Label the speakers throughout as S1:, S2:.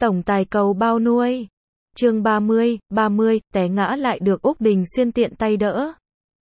S1: Tổng tài cầu bao nuôi. Chương 30, té ngã lại được Úc Đình Xuyên tiện tay đỡ.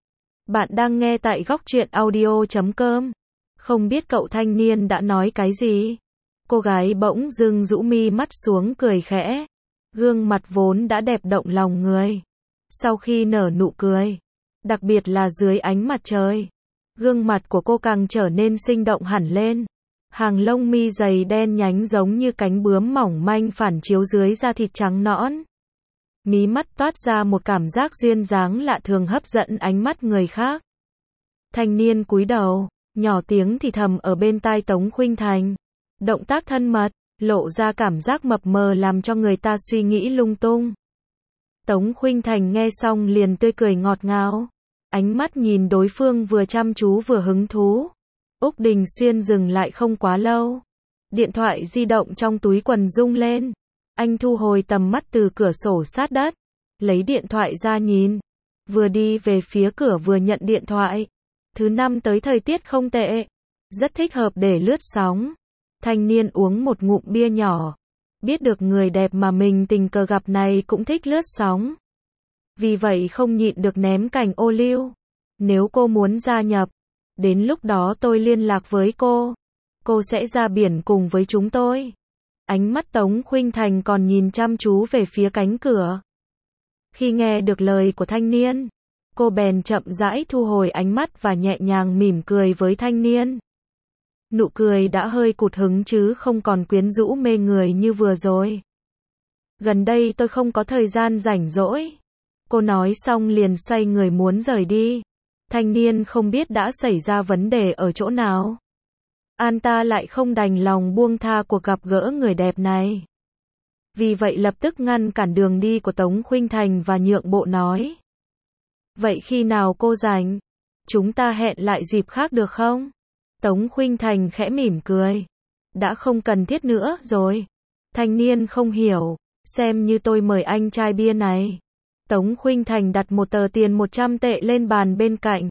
S1: Bạn đang nghe tại góc truyện audio.com. Không biết cậu thanh niên đã nói cái gì? Cô gái bỗng dưng rũ mi mắt xuống cười khẽ. Gương mặt vốn đã đẹp động lòng người. Sau khi nở nụ cười, đặc biệt là dưới ánh mặt trời, gương mặt của cô càng trở nên sinh động hẳn lên. Hàng lông mi dày đen nhánh giống như cánh bướm mỏng manh phản chiếu dưới da thịt trắng nõn. Mí mắt toát ra một cảm giác duyên dáng lạ thường hấp dẫn ánh mắt người khác. Thanh niên cúi đầu, nhỏ tiếng thì thầm ở bên tai Tống Khuynh Thành. Động tác thân mật, lộ ra cảm giác mập mờ làm cho người ta suy nghĩ lung tung. Tống Khuynh Thành nghe xong liền tươi cười ngọt ngào. Ánh mắt nhìn đối phương vừa chăm chú vừa hứng thú. Úc Đình Xuyên dừng lại không quá lâu. Điện thoại di động trong túi quần rung lên. Anh thu hồi tầm mắt từ cửa sổ sát đất. Lấy điện thoại ra nhìn. Vừa đi về phía cửa vừa nhận điện thoại. Thứ năm tới thời tiết không tệ. Rất thích hợp để lướt sóng. Thanh niên uống một ngụm bia nhỏ. Biết được người đẹp mà mình tình cờ gặp này cũng thích lướt sóng. Vì vậy không nhịn được ném cành ô liu. Nếu cô muốn gia nhập, đến lúc đó tôi liên lạc với cô. Cô sẽ ra biển cùng với chúng tôi. Ánh mắt Tống Khuynh Thành còn nhìn chăm chú về phía cánh cửa. Khi nghe được lời của thanh niên, cô bèn chậm rãi thu hồi ánh mắt và nhẹ nhàng mỉm cười với thanh niên. Nụ cười đã hơi cụt hứng chứ không còn quyến rũ mê người như vừa rồi. Gần đây tôi không có thời gian rảnh rỗi. Cô nói xong liền xoay người muốn rời đi. Thanh niên không biết đã xảy ra vấn đề ở chỗ nào. Anh ta lại không đành lòng buông tha cuộc gặp gỡ người đẹp này. Vì vậy lập tức ngăn cản đường đi của Tống Khuynh Thành và nhượng bộ nói. Vậy khi nào cô rảnh? Chúng ta hẹn lại dịp khác được không? Tống Khuynh Thành khẽ mỉm cười. Đã không cần thiết nữa rồi. Thanh niên không hiểu. Xem như tôi mời anh chai bia này. Tống Khuynh Thành đặt một tờ tiền 100 tệ lên bàn bên cạnh.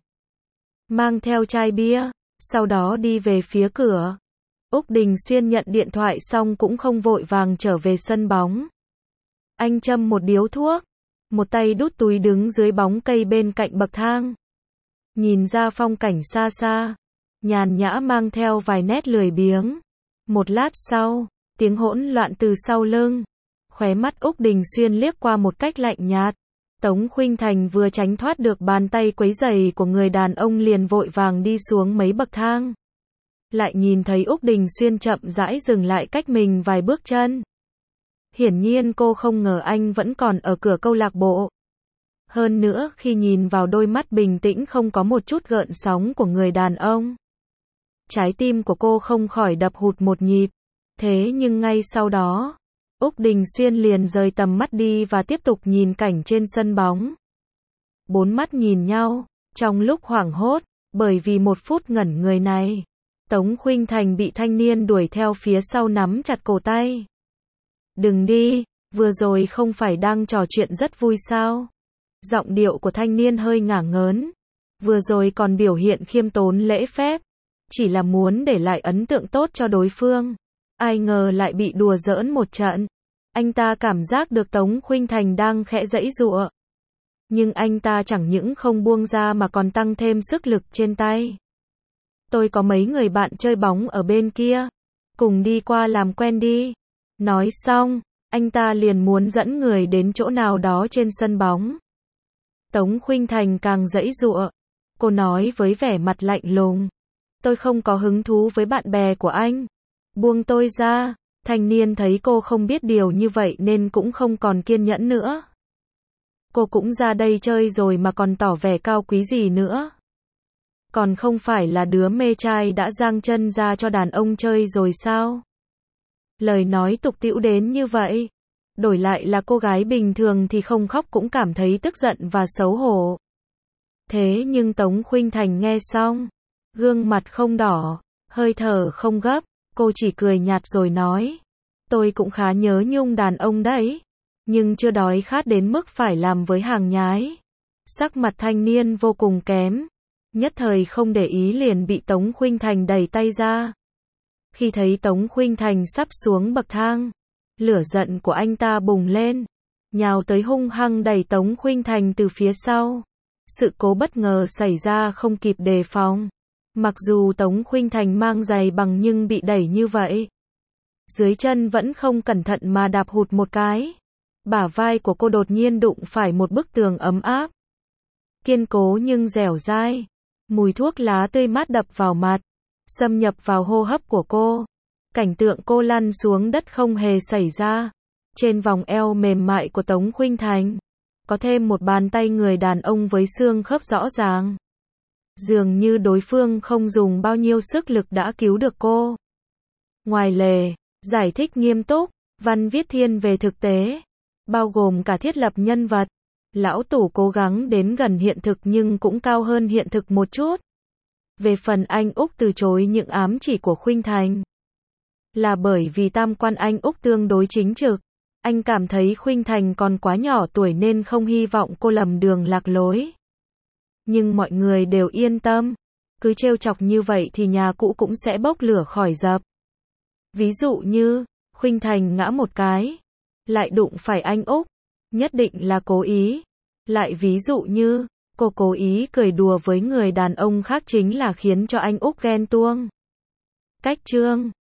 S1: Mang theo chai bia. Sau đó đi về phía cửa. Úc Đình Xuyên nhận điện thoại xong cũng không vội vàng trở về sân bóng. Anh châm một điếu thuốc. Một tay đút túi đứng dưới bóng cây bên cạnh bậc thang. Nhìn ra phong cảnh xa xa. Nhàn nhã mang theo vài nét lười biếng. Một lát sau, tiếng hỗn loạn từ sau lưng. Khóe mắt Úc Đình Xuyên liếc qua một cách lạnh nhạt. Tống Khuynh Thành vừa tránh thoát được bàn tay quấy rầy của người đàn ông liền vội vàng đi xuống mấy bậc thang. Lại nhìn thấy Úc Đình Xuyên chậm rãi dừng lại cách mình vài bước chân. Hiển nhiên cô không ngờ anh vẫn còn ở cửa câu lạc bộ. Hơn nữa khi nhìn vào đôi mắt bình tĩnh không có một chút gợn sóng của người đàn ông. Trái tim của cô không khỏi đập hụt một nhịp. Thế nhưng ngay sau đó, Úc Đình Xuyên liền rời tầm mắt đi và tiếp tục nhìn cảnh trên sân bóng. Bốn mắt nhìn nhau, trong lúc hoảng hốt, bởi vì một phút ngẩn người này, Tống Khuynh Thành bị thanh niên đuổi theo phía sau nắm chặt cổ tay. Đừng đi, vừa rồi không phải đang trò chuyện rất vui sao? Giọng điệu của thanh niên hơi ngả ngớn. Vừa rồi còn biểu hiện khiêm tốn lễ phép. Chỉ là muốn để lại ấn tượng tốt cho đối phương. Ai ngờ lại bị đùa giỡn một trận. Anh ta cảm giác được Tống Khuynh Thành đang khẽ giãy giụa. Nhưng anh ta chẳng những không buông ra mà còn tăng thêm sức lực trên tay. Tôi có mấy người bạn chơi bóng ở bên kia. Cùng đi qua làm quen đi. Nói xong, anh ta liền muốn dẫn người đến chỗ nào đó trên sân bóng. Tống Khuynh Thành càng giãy giụa. Cô nói với vẻ mặt lạnh lùng. Tôi không có hứng thú với bạn bè của anh. Buông tôi ra. Thanh niên thấy cô không biết điều như vậy nên cũng không còn kiên nhẫn nữa. Cô cũng ra đây chơi rồi mà còn tỏ vẻ cao quý gì nữa. Còn không phải là đứa mê trai đã giang chân ra cho đàn ông chơi rồi sao? Lời nói tục tĩu đến như vậy. Đổi lại là cô gái bình thường thì không khóc cũng cảm thấy tức giận và xấu hổ. Thế nhưng Tống Khuynh Thành nghe xong. Gương mặt không đỏ, hơi thở không gấp. Cô chỉ cười nhạt rồi nói. Tôi cũng khá nhớ nhung đàn ông đấy. Nhưng chưa đói khát đến mức phải làm với hàng nhái. Sắc mặt thanh niên vô cùng kém. Nhất thời không để ý liền bị Tống Khuynh Thành đẩy tay ra. Khi thấy Tống Khuynh Thành sắp xuống bậc thang, Lửa giận của anh ta bùng lên, nhào tới hung hăng đẩy Tống Khuynh Thành từ phía sau. Sự cố bất ngờ xảy ra không kịp đề phòng. Mặc dù Tống Khuynh Thành mang giày bằng nhưng bị đẩy như vậy, dưới chân vẫn không cẩn thận mà đạp hụt một cái. Bả vai của cô đột nhiên đụng phải một bức tường ấm áp, kiên cố nhưng dẻo dai. Mùi thuốc lá tươi mát đập vào mặt, xâm nhập vào hô hấp của cô. Cảnh tượng cô lăn xuống đất không hề xảy ra. Trên vòng eo mềm mại của Tống Khuynh Thành, có thêm một bàn tay người đàn ông với xương khớp rõ ràng. Dường như đối phương không dùng bao nhiêu sức lực đã cứu được cô. Ngoài lề, giải thích nghiêm túc, văn viết thiên về thực tế, bao gồm cả thiết lập nhân vật. Lão Tủ cố gắng đến gần hiện thực nhưng cũng cao hơn hiện thực một chút. Về phần anh Úc từ chối những ám chỉ của Khuynh Thành, là bởi vì tam quan anh Úc tương đối chính trực. Anh cảm thấy Khuynh Thành còn quá nhỏ tuổi nên không hy vọng cô lầm đường lạc lối. Nhưng mọi người đều yên tâm, cứ trêu chọc như vậy thì nhà cũ cũng sẽ bốc lửa khỏi dập. Ví dụ như, Khuynh Thành ngã một cái, lại đụng phải anh Úc, nhất định là cố ý. Lại ví dụ như, cô cố ý cười đùa với người đàn ông khác chính là khiến cho anh Úc ghen tuông. Cách chương